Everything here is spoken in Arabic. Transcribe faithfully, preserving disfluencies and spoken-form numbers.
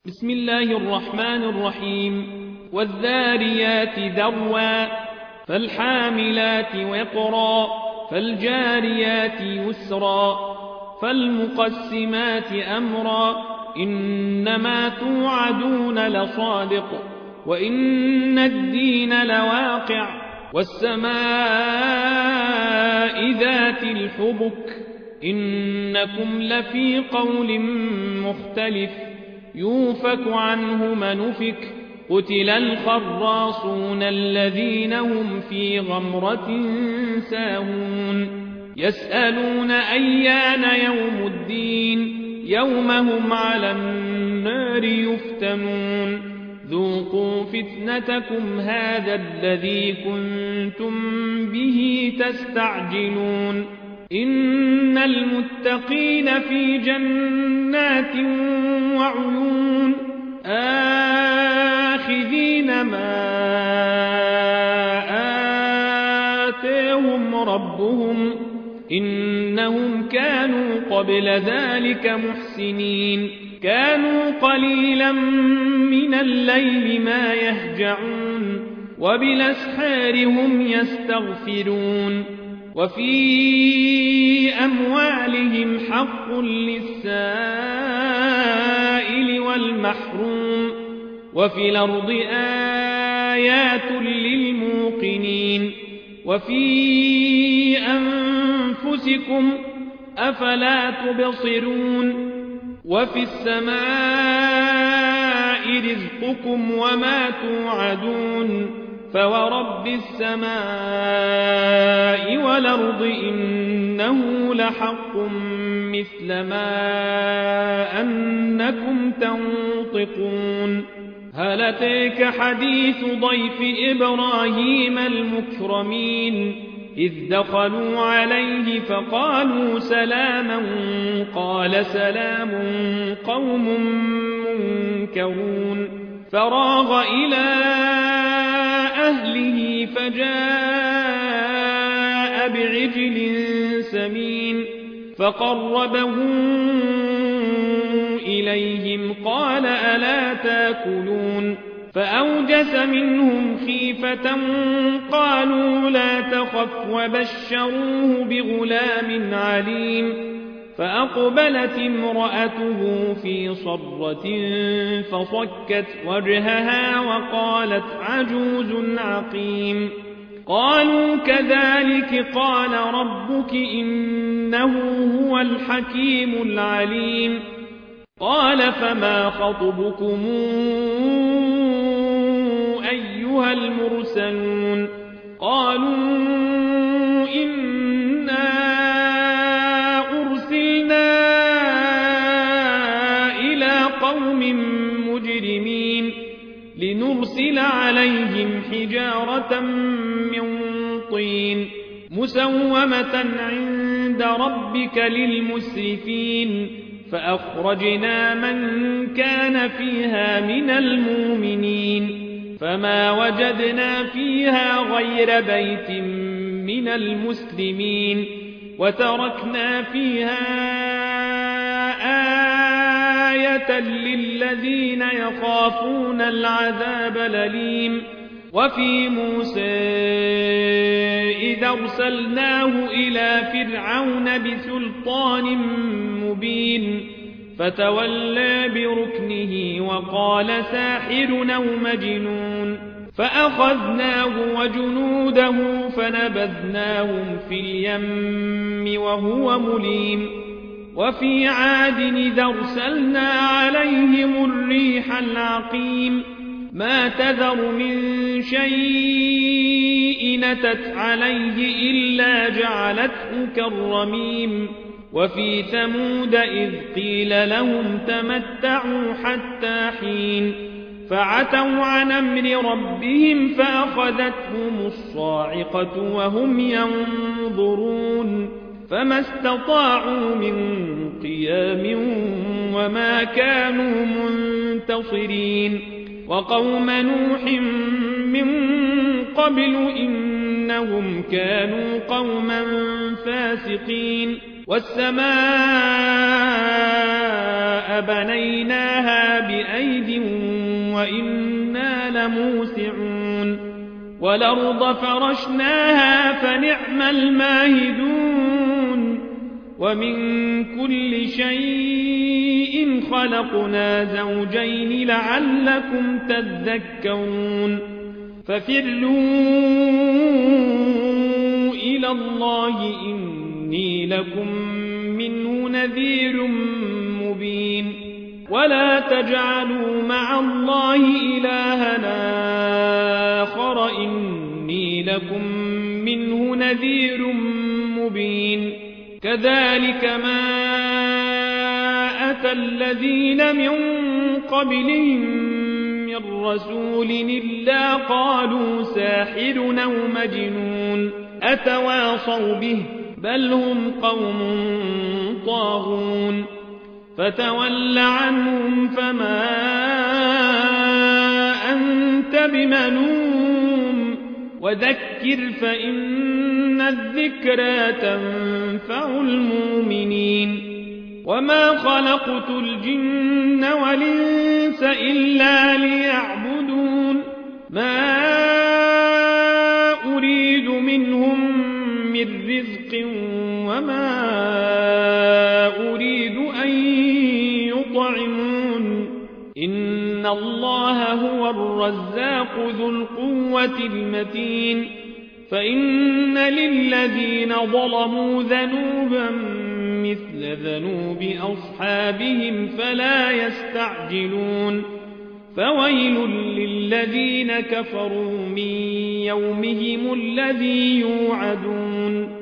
بسم الله الرحمن الرحيم والذاريات ذروا فالحاملات وقرا فالجاريات يسرا فالمقسمات أمرا إنما توعدون لصادق وإن الدين لواقع والسماء ذات الحبك إنكم لفي قول مختلف يوفك عنه من أفك قتل الخراصون الذين هم في غمرة ساهون يسألون أيان يوم الدين يوم هم على النار يفتنون ذوقوا فتنتكم هذا الذي كنتم به تستعجلون إن المتقين في جنات وعيون آخذين ما آتاهم ربهم إنهم كانوا قبل ذلك محسنين كانوا قليلا من الليل ما يهجعون وبالأسحار هم يستغفرون وفي أموالهم حق للسائل والمحروم وفي الأرض آيات للموقنين وفي أنفسكم أفلا تبصرون وفي السماء رزقكم وما توعدون فورب السماء والأرض إنه لحق مثل ما أنكم تنطقون هل أتاك حديث ضيف إبراهيم المكرمين إذ دخلوا عليه فقالوا سلاما قال سلام قوم منكرون فراغ إلى أهله فجاء بعجل سمين فقربه إليهم قال ألا تاكلون فأوجس منهم خيفة قالوا لا تخف وبشروه بغلام عليم فأقبلت امرأته في صرة فصكت وجهها وقالت عجوز عقيم قالوا كذلك قال ربك إنه هو الحكيم العليم قال فما خطبكم أيها المرسلون قالوا إنا أرسلنا إلى قوم مجرمين لنرسل عليهم حجارة من طين مسومة عند ربك للمسرفين فأخرجنا من كان فيها من المؤمنين فما وجدنا فيها غير بيت من المسلمين وتركنا فيها آية للذين يخافون العذاب الأليم وفي موسى إذا أرسلناه إلى فرعون بسلطان مبين فتولى بركنه وقال ساحر أو مجنون فأخذناه وجنوده فنبذناهم في اليم وهو مليم وفي عاد إذا أرسلنا عليهم الريح العقيم ما تذر من شيء نتت عليه إلا جعلته كالرميم وفي ثمود إذ قيل لهم تمتعوا حتى حين فعتوا عن أمر ربهم فأخذتهم الصاعقة وهم ينظرون فما استطاعوا من قيام وما كانوا منتصرين وقوم نوح من قبل إنهم كانوا قوما فاسقين والسماء بنيناها بأيد وإنا لموسعون والأرض فرشناها فنعم الماهدون ومن كل شيء خلقنا زوجين لعلكم تذكرون ففروا إلى الله إني لكم منه نذير مبين ولا تجعلوا مع الله إلهنا آخر إني لكم منه نذير مبين كذلك ما أتى الذين من قبلهم من رسول إلا قالوا ساحر أو مجنون أتواصوا به بل هم قوم طاغون فتول عنهم فما أنت بملوم وذكر فإن الذكرى تنفع المؤمنين وما خلقت الجن والإنس إلا ليعبدون ما أريد منهم من رزق وما أريد أن يطعمون إن الله هو الرزاق ذو القوة المتين فإن للذين ظلموا ذنوبا مثل ذنوب أصحابهم فلا يستعجلون فويل للذين كفروا من يومهم الذي يوعدون